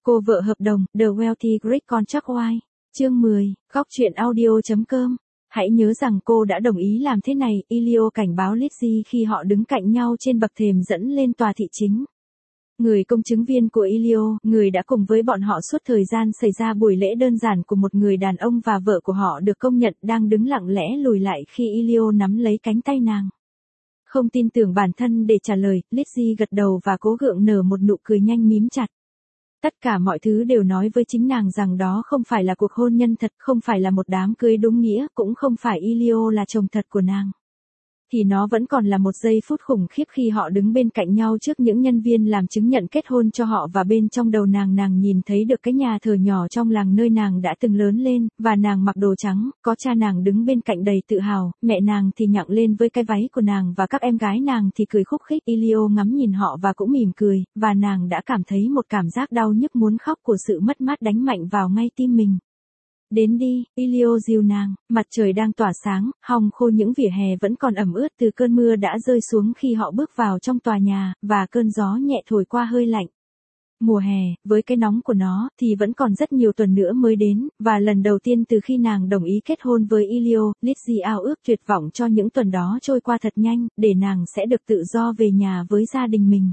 Cô vợ hợp đồng, The Wealthy Greek Contract Wife. Chương 10, góc truyện audio.com. Hãy nhớ rằng cô đã đồng ý làm thế này, Elio cảnh báo Lizzie khi họ đứng cạnh nhau trên bậc thềm dẫn lên tòa thị chính. Người công chứng viên của Elio, người đã cùng với bọn họ suốt thời gian xảy ra buổi lễ đơn giản của một người đàn ông và vợ của họ được công nhận, đang đứng lặng lẽ lùi lại khi Elio nắm lấy cánh tay nàng. Không tin tưởng bản thân để trả lời, Lizzie gật đầu và cố gượng nở một nụ cười nhanh mím chặt. Tất cả mọi thứ đều nói với chính nàng rằng đó không phải là cuộc hôn nhân thật, không phải là một đám cưới đúng nghĩa, cũng không phải Elio là chồng thật của nàng. Thì nó vẫn còn là một giây phút khủng khiếp khi họ đứng bên cạnh nhau trước những nhân viên làm chứng nhận kết hôn cho họ, và bên trong đầu nàng nhìn thấy được cái nhà thờ nhỏ trong làng nơi nàng đã từng lớn lên, và nàng mặc đồ trắng, có cha nàng đứng bên cạnh đầy tự hào, mẹ nàng thì nhặng lên với cái váy của nàng và các em gái nàng thì cười khúc khích. Elio ngắm nhìn họ và cũng mỉm cười, và nàng đã cảm thấy một cảm giác đau nhức muốn khóc của sự mất mát đánh mạnh vào ngay tim mình. Đến đi, Elio dìu nàng, mặt trời đang tỏa sáng, hong khô những vỉa hè vẫn còn ẩm ướt từ cơn mưa đã rơi xuống khi họ bước vào trong tòa nhà, và cơn gió nhẹ thổi qua hơi lạnh. Mùa hè, với cái nóng của nó, thì vẫn còn rất nhiều tuần nữa mới đến, và lần đầu tiên từ khi nàng đồng ý kết hôn với Elio, Lizzie ao ước tuyệt vọng cho những tuần đó trôi qua thật nhanh, để nàng sẽ được tự do về nhà với gia đình mình.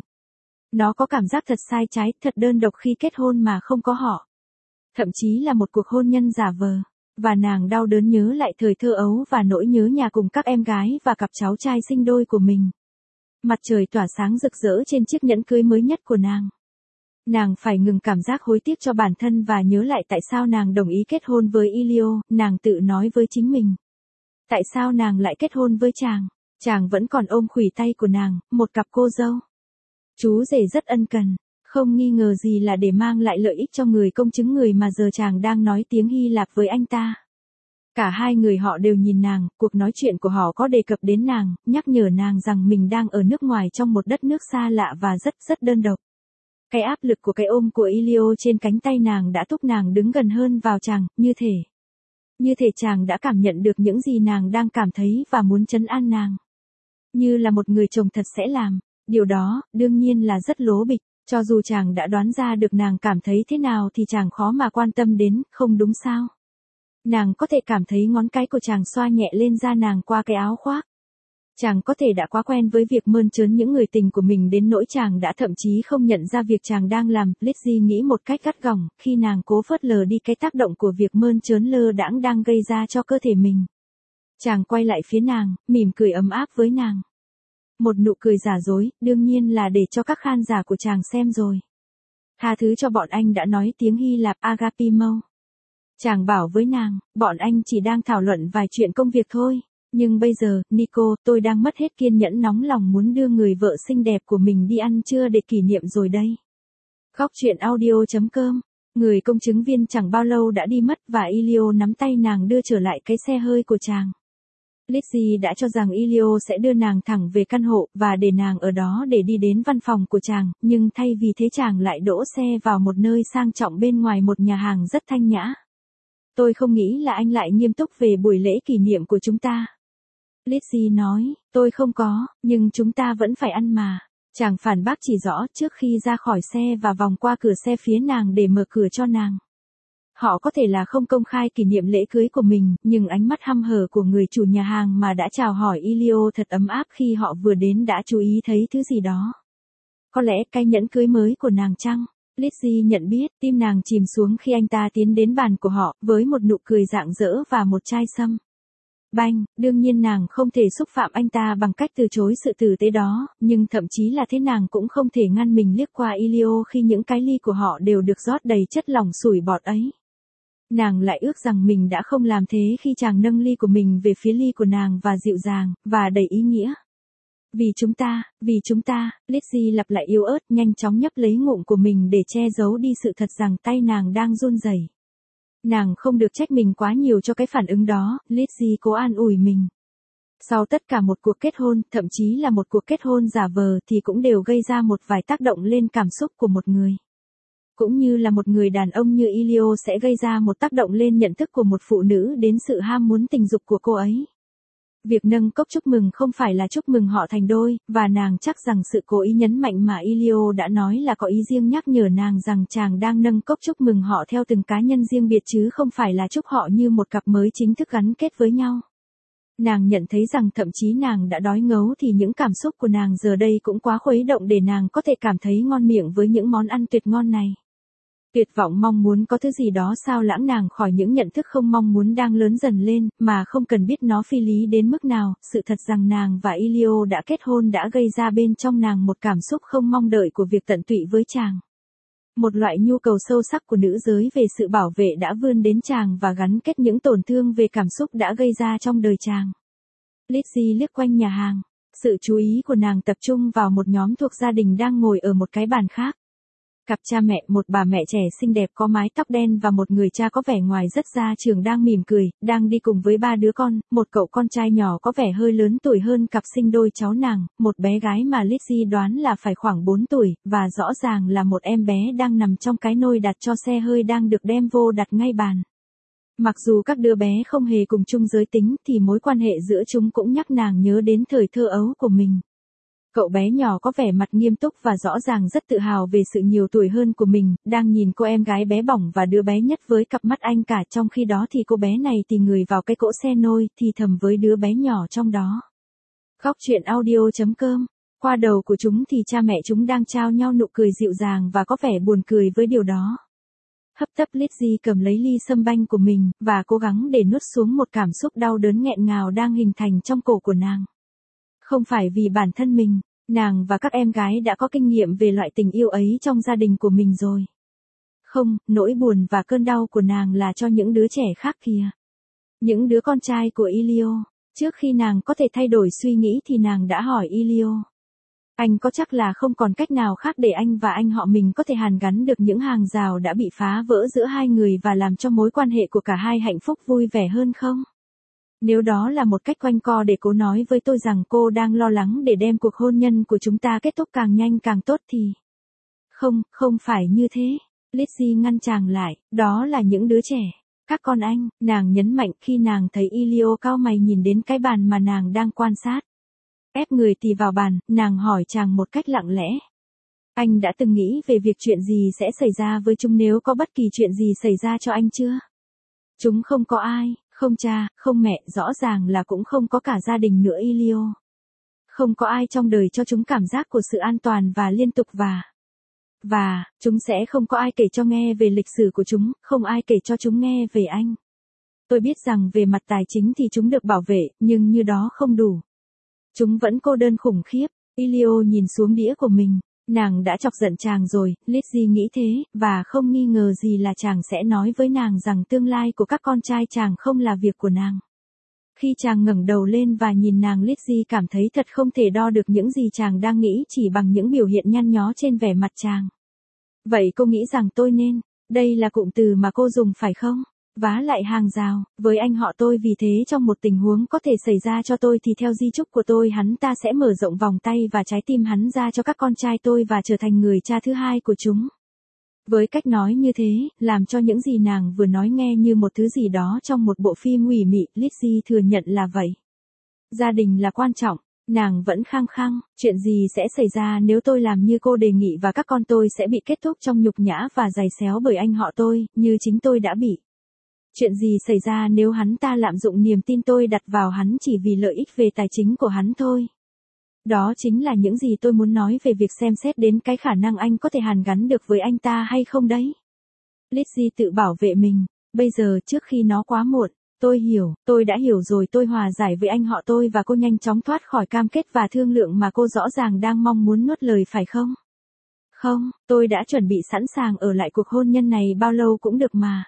Nó có cảm giác thật sai trái, thật đơn độc khi kết hôn mà không có họ. Thậm chí là một cuộc hôn nhân giả vờ. Và nàng đau đớn nhớ lại thời thơ ấu và nỗi nhớ nhà cùng các em gái và cặp cháu trai sinh đôi của mình. Mặt trời tỏa sáng rực rỡ trên chiếc nhẫn cưới mới nhất của nàng. Nàng phải ngừng cảm giác hối tiếc cho bản thân và nhớ lại tại sao nàng đồng ý kết hôn với Elio, nàng tự nói với chính mình. Tại sao nàng lại kết hôn với chàng? Chàng vẫn còn ôm khuỷu tay của nàng, một cặp cô dâu. Chú rể rất ân cần. Không nghi ngờ gì là để mang lại lợi ích cho người công chứng, người mà giờ chàng đang nói tiếng Hy Lạp với anh ta. Cả hai người họ đều nhìn nàng, cuộc nói chuyện của họ có đề cập đến nàng, nhắc nhở nàng rằng mình đang ở nước ngoài trong một đất nước xa lạ và rất đơn độc. Cái áp lực của cái ôm của Elio trên cánh tay nàng đã thúc nàng đứng gần hơn vào chàng, như thể chàng đã cảm nhận được những gì nàng đang cảm thấy và muốn trấn an nàng. Như là một người chồng thật sẽ làm, điều đó, đương nhiên là rất lố bịch. Cho dù chàng đã đoán ra được nàng cảm thấy thế nào thì chàng khó mà quan tâm đến, không đúng sao? Nàng có thể cảm thấy ngón cái của chàng xoa nhẹ lên da nàng qua cái áo khoác. Chàng có thể đã quá quen với việc mơn trớn những người tình của mình đến nỗi chàng đã thậm chí không nhận ra việc chàng đang làm. Lizzie nghĩ một cách gắt gỏng, khi nàng cố phớt lờ đi cái tác động của việc mơn trớn lơ đãng đang gây ra cho cơ thể mình. Chàng quay lại phía nàng, mỉm cười ấm áp với nàng. Một nụ cười giả dối, đương nhiên là để cho các khán giả của chàng xem rồi. Tha thứ cho bọn anh đã nói tiếng Hy Lạp agapimou. Chàng bảo với nàng, bọn anh chỉ đang thảo luận vài chuyện công việc thôi. Nhưng bây giờ, Nico, tôi đang mất hết kiên nhẫn, nóng lòng muốn đưa người vợ xinh đẹp của mình đi ăn trưa để kỷ niệm rồi đây. Góc truyện audio.com. Người công chứng viên chẳng bao lâu đã đi mất và Elio nắm tay nàng đưa trở lại cái xe hơi của chàng. Lizzie đã cho rằng Elio sẽ đưa nàng thẳng về căn hộ và để nàng ở đó để đi đến văn phòng của chàng, nhưng thay vì thế chàng lại đỗ xe vào một nơi sang trọng bên ngoài một nhà hàng rất thanh nhã. Tôi không nghĩ là anh lại nghiêm túc về buổi lễ kỷ niệm của chúng ta. Lizzie nói, tôi không có, nhưng chúng ta vẫn phải ăn mà. Chàng phản bác chỉ rõ trước khi ra khỏi xe và vòng qua cửa xe phía nàng để mở cửa cho nàng. Họ có thể là không công khai kỷ niệm lễ cưới của mình, nhưng ánh mắt hăm hở của người chủ nhà hàng mà đã chào hỏi Elio thật ấm áp khi họ vừa đến đã chú ý thấy thứ gì đó. Có lẽ cái nhẫn cưới mới của nàng chăng? Lizzie nhận biết, tim nàng chìm xuống khi anh ta tiến đến bàn của họ, với một nụ cười rạng rỡ và một chai sâm. Banh, đương nhiên nàng không thể xúc phạm anh ta bằng cách từ chối sự tử tế đó, nhưng thậm chí là thế nàng cũng không thể ngăn mình liếc qua Elio khi những cái ly của họ đều được rót đầy chất lỏng sủi bọt ấy. Nàng lại ước rằng mình đã không làm thế khi chàng nâng ly của mình về phía ly của nàng và dịu dàng, và đầy ý nghĩa. Vì chúng ta, Lizzie lặp lại yếu ớt, nhanh chóng nhấp lấy ngụm của mình để che giấu đi sự thật rằng tay nàng đang run rẩy. Nàng không được trách mình quá nhiều cho cái phản ứng đó, Lizzie cố an ủi mình. Sau tất cả một cuộc kết hôn, thậm chí là một cuộc kết hôn giả vờ thì cũng đều gây ra một vài tác động lên cảm xúc của một người. Cũng như là một người đàn ông như Elio sẽ gây ra một tác động lên nhận thức của một phụ nữ đến sự ham muốn tình dục của cô ấy. Việc nâng cốc chúc mừng không phải là chúc mừng họ thành đôi, và nàng chắc rằng sự cố ý nhấn mạnh mà Elio đã nói là có ý riêng nhắc nhở nàng rằng chàng đang nâng cốc chúc mừng họ theo từng cá nhân riêng biệt chứ không phải là chúc họ như một cặp mới chính thức gắn kết với nhau. Nàng nhận thấy rằng thậm chí nàng đã đói ngấu thì những cảm xúc của nàng giờ đây cũng quá khuấy động để nàng có thể cảm thấy ngon miệng với những món ăn tuyệt ngon này. Tuyệt vọng mong muốn có thứ gì đó sao lãng nàng khỏi những nhận thức không mong muốn đang lớn dần lên, mà không cần biết nó phi lý đến mức nào. Sự thật rằng nàng và Elio đã kết hôn đã gây ra bên trong nàng một cảm xúc không mong đợi của việc tận tụy với chàng. Một loại nhu cầu sâu sắc của nữ giới về sự bảo vệ đã vươn đến chàng và gắn kết những tổn thương về cảm xúc đã gây ra trong đời chàng. Lizzie liếc quanh nhà hàng. Sự chú ý của nàng tập trung vào một nhóm thuộc gia đình đang ngồi ở một cái bàn khác. Cặp cha mẹ, một bà mẹ trẻ xinh đẹp có mái tóc đen và một người cha có vẻ ngoài rất gia trưởng đang mỉm cười, đang đi cùng với 3 đứa con, một cậu con trai nhỏ có vẻ hơi lớn tuổi hơn cặp sinh đôi cháu nàng, một bé gái mà Lizzie đoán là phải khoảng 4 tuổi, và rõ ràng là một em bé đang nằm trong cái nôi đặt cho xe hơi đang được đem vô đặt ngay bàn. Mặc dù các đứa bé không hề cùng chung giới tính thì mối quan hệ giữa chúng cũng nhắc nàng nhớ đến thời thơ ấu của mình. Cậu bé nhỏ có vẻ mặt nghiêm túc và rõ ràng rất tự hào về sự nhiều tuổi hơn của mình, đang nhìn cô em gái bé bỏng và đứa bé nhất với cặp mắt anh cả, trong khi đó thì cô bé này tì người vào cái cỗ xe nôi, thì thầm với đứa bé nhỏ trong đó. Góc truyện audio.com. Qua đầu của chúng thì cha mẹ chúng đang trao nhau nụ cười dịu dàng và có vẻ buồn cười với điều đó. Hấp tấp Lizzie cầm lấy ly sâm banh của mình, và cố gắng để nuốt xuống một cảm xúc đau đớn nghẹn ngào đang hình thành trong cổ của nàng. Không phải vì bản thân mình, nàng và các em gái đã có kinh nghiệm về loại tình yêu ấy trong gia đình của mình rồi. Không, nỗi buồn và cơn đau của nàng là cho những đứa trẻ khác kìa. Những đứa con trai của Elio. Trước khi nàng có thể thay đổi suy nghĩ thì nàng đã hỏi Elio. Anh có chắc là không còn cách nào khác để anh và anh họ mình có thể hàn gắn được những hàng rào đã bị phá vỡ giữa hai người và làm cho mối quan hệ của cả hai hạnh phúc vui vẻ hơn không? Nếu đó là một cách quanh co để cô nói với tôi rằng cô đang lo lắng để đem cuộc hôn nhân của chúng ta kết thúc càng nhanh càng tốt thì... Không phải như thế. Lizzie ngăn chàng lại, đó là những đứa trẻ. Các con anh, nàng nhấn mạnh khi nàng thấy Elio cau mày nhìn đến cái bàn mà nàng đang quan sát. Ép người tì vào bàn, nàng hỏi chàng một cách lặng lẽ. Anh đã từng nghĩ về việc chuyện gì sẽ xảy ra với chúng nếu có bất kỳ chuyện gì xảy ra cho anh chưa? Chúng không có ai, không cha, không mẹ, rõ ràng là cũng không có cả gia đình nữa Elio. Không có ai trong đời cho chúng cảm giác của sự an toàn và liên tục và, chúng sẽ không có ai kể cho nghe về lịch sử của chúng, không ai kể cho chúng nghe về anh. Tôi biết rằng về mặt tài chính thì chúng được bảo vệ, nhưng như đó không đủ. Chúng vẫn cô đơn khủng khiếp. Elio nhìn xuống đĩa của mình. Nàng đã chọc giận chàng rồi, Lizzie nghĩ thế, và không nghi ngờ gì là chàng sẽ nói với nàng rằng tương lai của các con trai chàng không là việc của nàng. Khi chàng ngẩng đầu lên và nhìn nàng, Lizzie cảm thấy thật không thể đo được những gì chàng đang nghĩ chỉ bằng những biểu hiện nhăn nhó trên vẻ mặt chàng. Vậy cô nghĩ rằng tôi nên, đây là cụm từ mà cô dùng phải không? Vá lại hàng rào, với anh họ tôi, vì thế trong một tình huống có thể xảy ra cho tôi thì theo di chúc của tôi hắn ta sẽ mở rộng vòng tay và trái tim hắn ra cho các con trai tôi và trở thành người cha thứ hai của chúng. Với cách nói như thế, làm cho những gì nàng vừa nói nghe như một thứ gì đó trong một bộ phim ủy mị, Lizzie thừa nhận là vậy. Gia đình là quan trọng, nàng vẫn khăng khăng, chuyện gì sẽ xảy ra nếu tôi làm như cô đề nghị và các con tôi sẽ bị kết thúc trong nhục nhã và giày xéo bởi anh họ tôi, như chính tôi đã bị. Chuyện gì xảy ra nếu hắn ta lạm dụng niềm tin tôi đặt vào hắn chỉ vì lợi ích về tài chính của hắn thôi. Đó chính là những gì tôi muốn nói về việc xem xét đến cái khả năng anh có thể hàn gắn được với anh ta hay không đấy. Lizzie tự bảo vệ mình. Bây giờ trước khi nó quá muộn, tôi đã hiểu rồi, tôi hòa giải với anh họ tôi và cô nhanh chóng thoát khỏi cam kết và thương lượng mà cô rõ ràng đang mong muốn nuốt lời phải không? Không, tôi đã chuẩn bị sẵn sàng ở lại cuộc hôn nhân này bao lâu cũng được mà.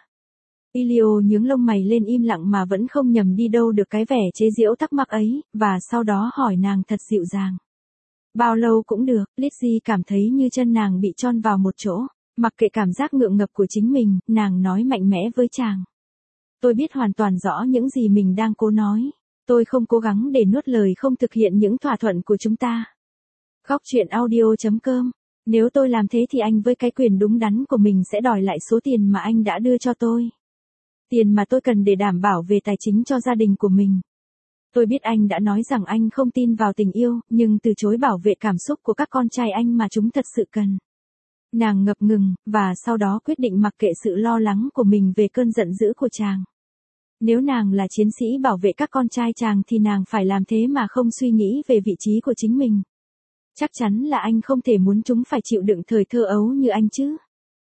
Elio nhướng lông mày lên im lặng mà vẫn không nhầm đi đâu được cái vẻ chế giễu thắc mắc ấy, và sau đó hỏi nàng thật dịu dàng. Bao lâu cũng được, Lizzie cảm thấy như chân nàng bị chôn vào một chỗ, mặc kệ cảm giác ngượng ngập của chính mình, nàng nói mạnh mẽ với chàng. Tôi biết hoàn toàn rõ những gì mình đang cố nói, tôi không cố gắng để nuốt lời không thực hiện những thỏa thuận của chúng ta. Góc truyện audio.com. Nếu tôi làm thế thì anh với cái quyền đúng đắn của mình sẽ đòi lại số tiền mà anh đã đưa cho tôi. Tiền mà tôi cần để đảm bảo về tài chính cho gia đình của mình. Tôi biết anh đã nói rằng anh không tin vào tình yêu, nhưng từ chối bảo vệ cảm xúc của các con trai anh mà chúng thật sự cần. Nàng ngập ngừng, và sau đó quyết định mặc kệ sự lo lắng của mình về cơn giận dữ của chàng. Nếu nàng là chiến sĩ bảo vệ các con trai chàng thì nàng phải làm thế mà không suy nghĩ về vị trí của chính mình. Chắc chắn là anh không thể muốn chúng phải chịu đựng thời thơ ấu như anh chứ.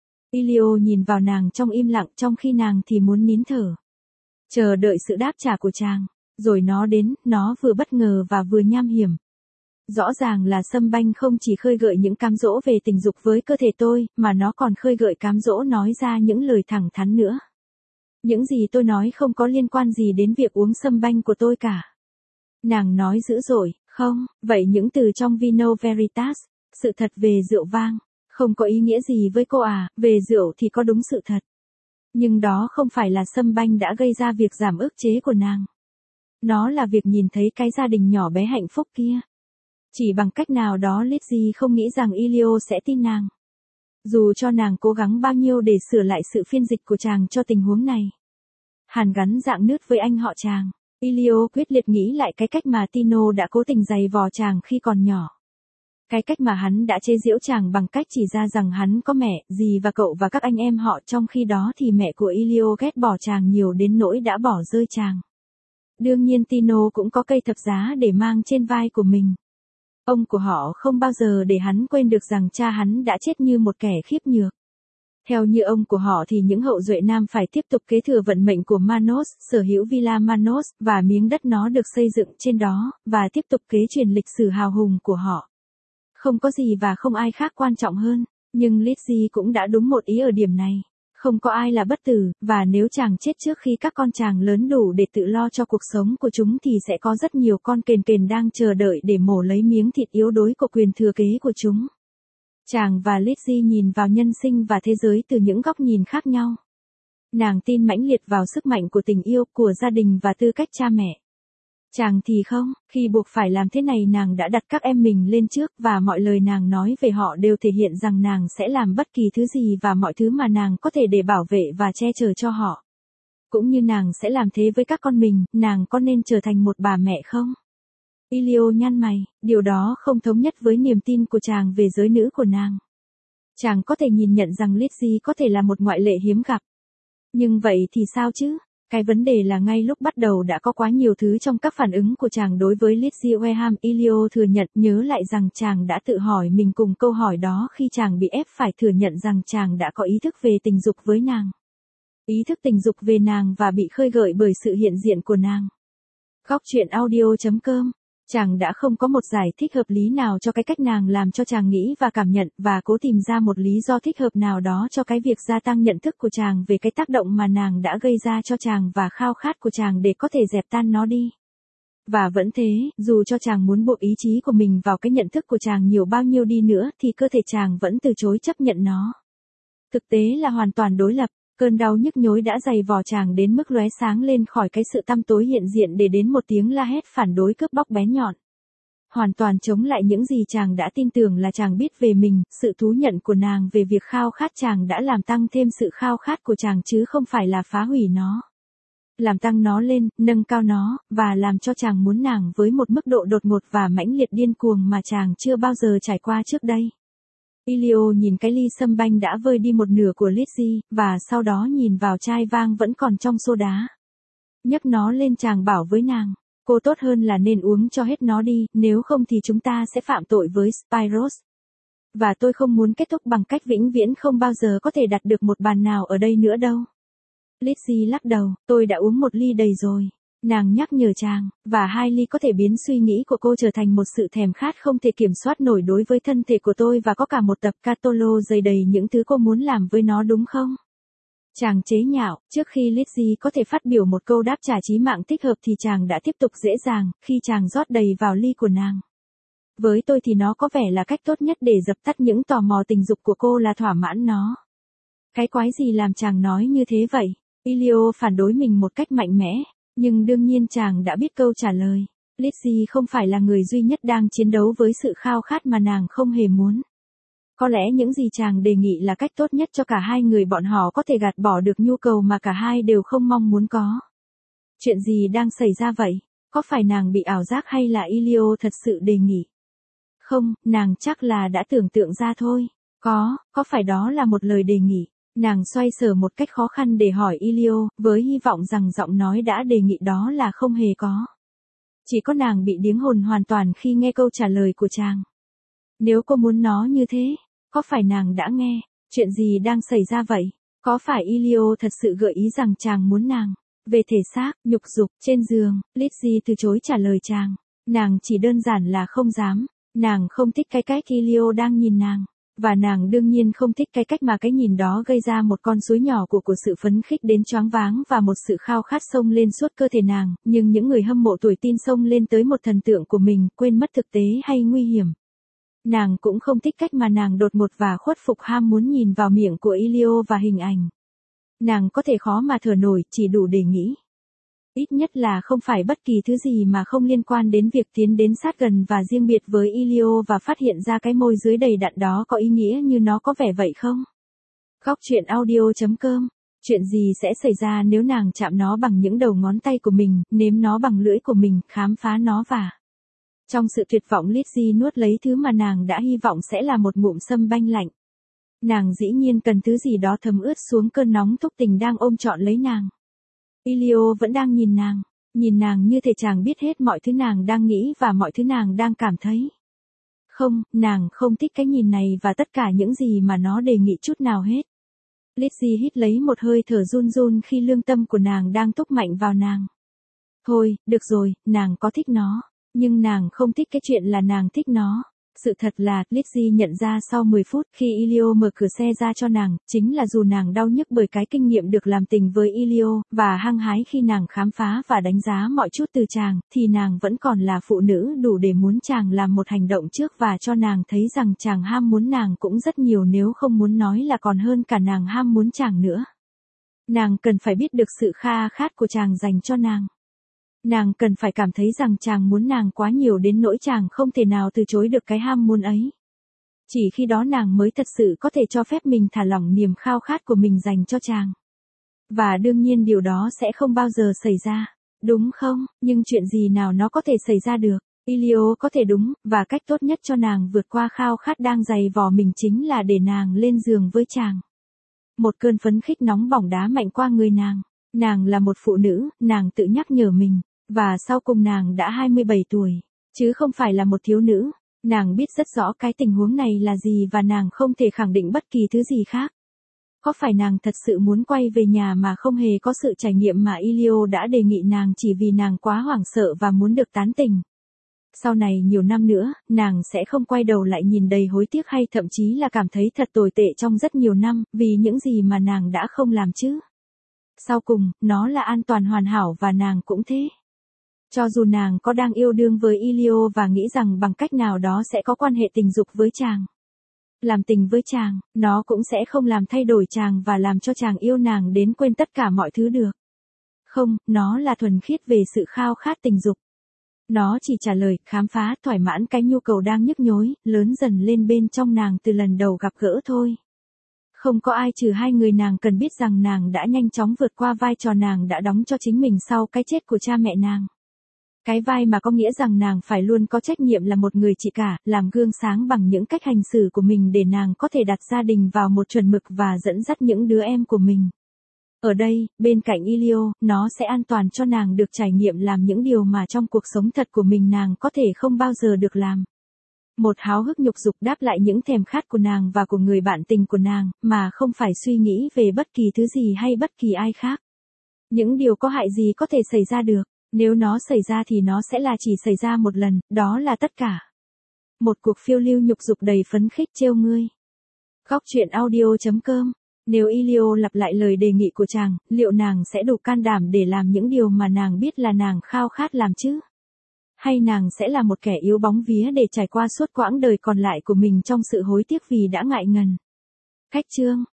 Elio nhìn vào nàng trong im lặng, trong khi nàng thì muốn nín thở. Chờ đợi sự đáp trả của chàng. Rồi nó đến, nó vừa bất ngờ và vừa nham hiểm. Rõ ràng là Sâm Banh không chỉ khơi gợi những cám dỗ về tình dục với cơ thể tôi, mà nó còn khơi gợi cám dỗ nói ra những lời thẳng thắn nữa. Những gì tôi nói không có liên quan gì đến việc uống Sâm Banh của tôi cả. Nàng nói dữ dội, không, vậy những từ trong Vino Veritas, sự thật về rượu vang, không có ý nghĩa gì với cô à, về rượu thì có đúng sự thật. Nhưng đó không phải là Sâm Banh đã gây ra việc giảm ức chế của nàng. Nó là việc nhìn thấy cái gia đình nhỏ bé hạnh phúc kia. Chỉ bằng cách nào đó Lizzie không nghĩ rằng Elio sẽ tin nàng. Dù cho nàng cố gắng bao nhiêu để sửa lại sự phiên dịch của chàng cho tình huống này. Hàn gắn dạng nứt với anh họ chàng. Elio quyết liệt nghĩ lại cái cách mà Tino đã cố tình giày vò chàng khi còn nhỏ. Cái cách mà hắn đã chế giễu chàng bằng cách chỉ ra rằng hắn có mẹ, dì và cậu và các anh em họ, trong khi đó thì mẹ của Elio ghét bỏ chàng nhiều đến nỗi đã bỏ rơi chàng. Đương nhiên Tino cũng có cây thập giá để mang trên vai của mình. Ông của họ không bao giờ để hắn quên được rằng cha hắn đã chết như một kẻ khiếp nhược. Theo như ông của họ thì những hậu duệ nam phải tiếp tục kế thừa vận mệnh của Manos, sở hữu Villa Manos, và miếng đất nó được xây dựng trên đó, và tiếp tục kế truyền lịch sử hào hùng của họ. Không có gì và không ai khác quan trọng hơn, nhưng Lizzie cũng đã đúng một ý ở điểm này. Không có ai là bất tử, và nếu chàng chết trước khi các con chàng lớn đủ để tự lo cho cuộc sống của chúng thì sẽ có rất nhiều con kền kền đang chờ đợi để mổ lấy miếng thịt yếu đuối của quyền thừa kế của chúng. Chàng và Lizzie nhìn vào nhân sinh và thế giới từ những góc nhìn khác nhau. Nàng tin mãnh liệt vào sức mạnh của tình yêu, của gia đình và tư cách cha mẹ. Chàng thì không, khi buộc phải làm thế này nàng đã đặt các em mình lên trước và mọi lời nàng nói về họ đều thể hiện rằng nàng sẽ làm bất kỳ thứ gì và mọi thứ mà nàng có thể để bảo vệ và che chở cho họ. Cũng như nàng sẽ làm thế với các con mình, nàng có nên trở thành một bà mẹ không? Elio nhăn mày, điều đó không thống nhất với niềm tin của chàng về giới nữ của nàng. Chàng có thể nhìn nhận rằng Lizzie có thể là một ngoại lệ hiếm gặp. Nhưng vậy thì sao chứ? Cái vấn đề là ngay lúc bắt đầu đã có quá nhiều thứ trong các phản ứng của chàng đối với Lizzie Wareham. Elio thừa nhận, nhớ lại rằng chàng đã tự hỏi mình cùng câu hỏi đó khi chàng bị ép phải thừa nhận rằng chàng đã có ý thức về tình dục với nàng. Ý thức tình dục về nàng và bị khơi gợi bởi sự hiện diện của nàng. Góc truyện audio.com. Chàng đã không có một giải thích hợp lý nào cho cái cách nàng làm cho chàng nghĩ và cảm nhận, và cố tìm ra một lý do thích hợp nào đó cho cái việc gia tăng nhận thức của chàng về cái tác động mà nàng đã gây ra cho chàng và khao khát của chàng để có thể dẹp tan nó đi. Và vẫn thế, dù cho chàng muốn buộc ý chí của mình vào cái nhận thức của chàng nhiều bao nhiêu đi nữa thì cơ thể chàng vẫn từ chối chấp nhận nó. Thực tế là hoàn toàn đối lập. Cơn đau nhức nhối đã dày vò chàng đến mức lóe sáng lên khỏi cái sự tăm tối hiện diện để đến một tiếng la hét phản đối cướp bóc bén nhọn. Hoàn toàn chống lại những gì chàng đã tin tưởng là chàng biết về mình, sự thú nhận của nàng về việc khao khát chàng đã làm tăng thêm sự khao khát của chàng chứ không phải là phá hủy nó. Làm tăng nó lên, nâng cao nó, và làm cho chàng muốn nàng với một mức độ đột ngột và mãnh liệt điên cuồng mà chàng chưa bao giờ trải qua trước đây. Elio nhìn cái ly sâm banh đã vơi đi một nửa của Lizzie, và sau đó nhìn vào chai vang vẫn còn trong xô đá. Nhấc nó lên, chàng bảo với nàng, cô tốt hơn là nên uống cho hết nó đi, nếu không thì chúng ta sẽ phạm tội với Spyros. Và tôi không muốn kết thúc bằng cách vĩnh viễn không bao giờ có thể đặt được một bàn nào ở đây nữa đâu. Lizzie lắc đầu, tôi đã uống một ly đầy rồi. Nàng nhắc nhở chàng, và 2 ly có thể biến suy nghĩ của cô trở thành một sự thèm khát không thể kiểm soát nổi đối với thân thể của tôi, và có cả một tập catalog dày đầy những thứ cô muốn làm với nó, đúng không? Chàng chế nhạo, trước khi Lizzie có thể phát biểu một câu đáp trả chí mạng thích hợp thì chàng đã tiếp tục dễ dàng, khi chàng rót đầy vào ly của nàng. Với tôi thì nó có vẻ là cách tốt nhất để dập tắt những tò mò tình dục của cô là thỏa mãn nó. Cái quái gì làm chàng nói như thế vậy? Elio phản đối mình một cách mạnh mẽ. Nhưng đương nhiên chàng đã biết câu trả lời. Lizzie không phải là người duy nhất đang chiến đấu với sự khao khát mà nàng không hề muốn. Có lẽ những gì chàng đề nghị là cách tốt nhất cho cả hai người bọn họ có thể gạt bỏ được nhu cầu mà cả hai đều không mong muốn có. Chuyện gì đang xảy ra vậy? Có phải nàng bị ảo giác hay là Ilio thật sự đề nghị? Không, nàng chắc là đã tưởng tượng ra thôi. Có phải đó là một lời đề nghị? Nàng xoay sở một cách khó khăn để hỏi Ilio, với hy vọng rằng giọng nói đã đề nghị đó là không hề có. Chỉ có nàng bị điếng hồn hoàn toàn khi nghe câu trả lời của chàng. Nếu cô muốn nó như thế, có phải nàng đã nghe? Chuyện gì đang xảy ra vậy? Có phải Ilio thật sự gợi ý rằng chàng muốn nàng? Về thể xác, nhục dục, trên giường, Lizzie từ chối trả lời chàng. Nàng chỉ đơn giản là không dám. Nàng không thích cái cách Ilio đang nhìn nàng. Và nàng đương nhiên không thích cái cách mà cái nhìn đó gây ra một con suối nhỏ của sự phấn khích đến choáng váng và một sự khao khát xông lên suốt cơ thể nàng, nhưng những người hâm mộ tuổi teen xông lên tới một thần tượng của mình, quên mất thực tế hay nguy hiểm. Nàng cũng không thích cách mà nàng đột ngột và khuất phục ham muốn nhìn vào miệng của Ilio và hình ảnh. Nàng có thể khó mà thở nổi, chỉ đủ để nghĩ. Ít nhất là không phải bất kỳ thứ gì mà không liên quan đến việc tiến đến sát gần và riêng biệt với Ilio và phát hiện ra cái môi dưới đầy đặn đó có ý nghĩa như nó có vẻ vậy không? Góc truyện audio.com. Chuyện gì sẽ xảy ra nếu nàng chạm nó bằng những đầu ngón tay của mình, nếm nó bằng lưỡi của mình, khám phá nó và... Trong sự tuyệt vọng Lizzie nuốt lấy thứ mà nàng đã hy vọng sẽ là một ngụm sâm banh lạnh. Nàng dĩ nhiên cần thứ gì đó thấm ướt xuống cơn nóng thúc tình đang ôm trọn lấy nàng. Ilio vẫn đang nhìn nàng như thể chàng biết hết mọi thứ nàng đang nghĩ và mọi thứ nàng đang cảm thấy. Không, nàng không thích cái nhìn này và tất cả những gì mà nó đề nghị chút nào hết. Lizzie hít lấy một hơi thở run run khi lương tâm của nàng đang thúc mạnh vào nàng. Thôi, được rồi, nàng có thích nó, nhưng nàng không thích cái chuyện là nàng thích nó. Sự thật là, Lizzie nhận ra sau 10 phút khi Ilio mở cửa xe ra cho nàng, chính là dù nàng đau nhức bởi cái kinh nghiệm được làm tình với Ilio, và hăng hái khi nàng khám phá và đánh giá mọi chút từ chàng, thì nàng vẫn còn là phụ nữ đủ để muốn chàng làm một hành động trước và cho nàng thấy rằng chàng ham muốn nàng cũng rất nhiều nếu không muốn nói là còn hơn cả nàng ham muốn chàng nữa. Nàng cần phải biết được sự kha khát của chàng dành cho nàng. Nàng cần phải cảm thấy rằng chàng muốn nàng quá nhiều đến nỗi chàng không thể nào từ chối được cái ham muốn ấy. Chỉ khi đó nàng mới thật sự có thể cho phép mình thả lỏng niềm khao khát của mình dành cho chàng. Và đương nhiên điều đó sẽ không bao giờ xảy ra, đúng không? Nhưng chuyện gì nào nó có thể xảy ra được? Ilio có thể đúng, và cách tốt nhất cho nàng vượt qua khao khát đang dày vò mình chính là để nàng lên giường với chàng. Một cơn phấn khích nóng bỏng đá mạnh qua người nàng. Nàng là một phụ nữ, nàng tự nhắc nhở mình. Và sau cùng nàng đã 27 tuổi, chứ không phải là một thiếu nữ. Nàng biết rất rõ cái tình huống này là gì và nàng không thể khẳng định bất kỳ thứ gì khác. Có phải nàng thật sự muốn quay về nhà mà không hề có sự trải nghiệm mà Ilio đã đề nghị nàng chỉ vì nàng quá hoảng sợ và muốn được tán tỉnh? Sau này nhiều năm nữa, nàng sẽ không quay đầu lại nhìn đầy hối tiếc hay thậm chí là cảm thấy thật tồi tệ trong rất nhiều năm, vì những gì mà nàng đã không làm chứ. Sau cùng, nó là an toàn hoàn hảo và nàng cũng thế. Cho dù nàng có đang yêu đương với Ilio và nghĩ rằng bằng cách nào đó sẽ có quan hệ tình dục với chàng. Làm tình với chàng, nó cũng sẽ không làm thay đổi chàng và làm cho chàng yêu nàng đến quên tất cả mọi thứ được. Không, nó là thuần khiết về sự khao khát tình dục. Nó chỉ trả lời, khám phá, thỏa mãn cái nhu cầu đang nhức nhối, lớn dần lên bên trong nàng từ lần đầu gặp gỡ thôi. Không có ai trừ hai người nàng cần biết rằng nàng đã nhanh chóng vượt qua vai trò nàng đã đóng cho chính mình sau cái chết của cha mẹ nàng. Cái vai mà có nghĩa rằng nàng phải luôn có trách nhiệm là một người chị cả, làm gương sáng bằng những cách hành xử của mình để nàng có thể đặt gia đình vào một chuẩn mực và dẫn dắt những đứa em của mình. Ở đây, bên cạnh Ilio, nó sẽ an toàn cho nàng được trải nghiệm làm những điều mà trong cuộc sống thật của mình nàng có thể không bao giờ được làm. Một háo hức nhục dục đáp lại những thèm khát của nàng và của người bạn tình của nàng, mà không phải suy nghĩ về bất kỳ thứ gì hay bất kỳ ai khác. Những điều có hại gì có thể xảy ra được? Nếu nó xảy ra thì nó sẽ là chỉ xảy ra một lần, đó là tất cả. Một cuộc phiêu lưu nhục dục đầy phấn khích trêu ngươi. Góc truyện audio.com. Nếu Ilio lặp lại lời đề nghị của chàng, liệu nàng sẽ đủ can đảm để làm những điều mà nàng biết là nàng khao khát làm chứ? Hay nàng sẽ là một kẻ yếu bóng vía để trải qua suốt quãng đời còn lại của mình trong sự hối tiếc vì đã ngại ngần? Cách chương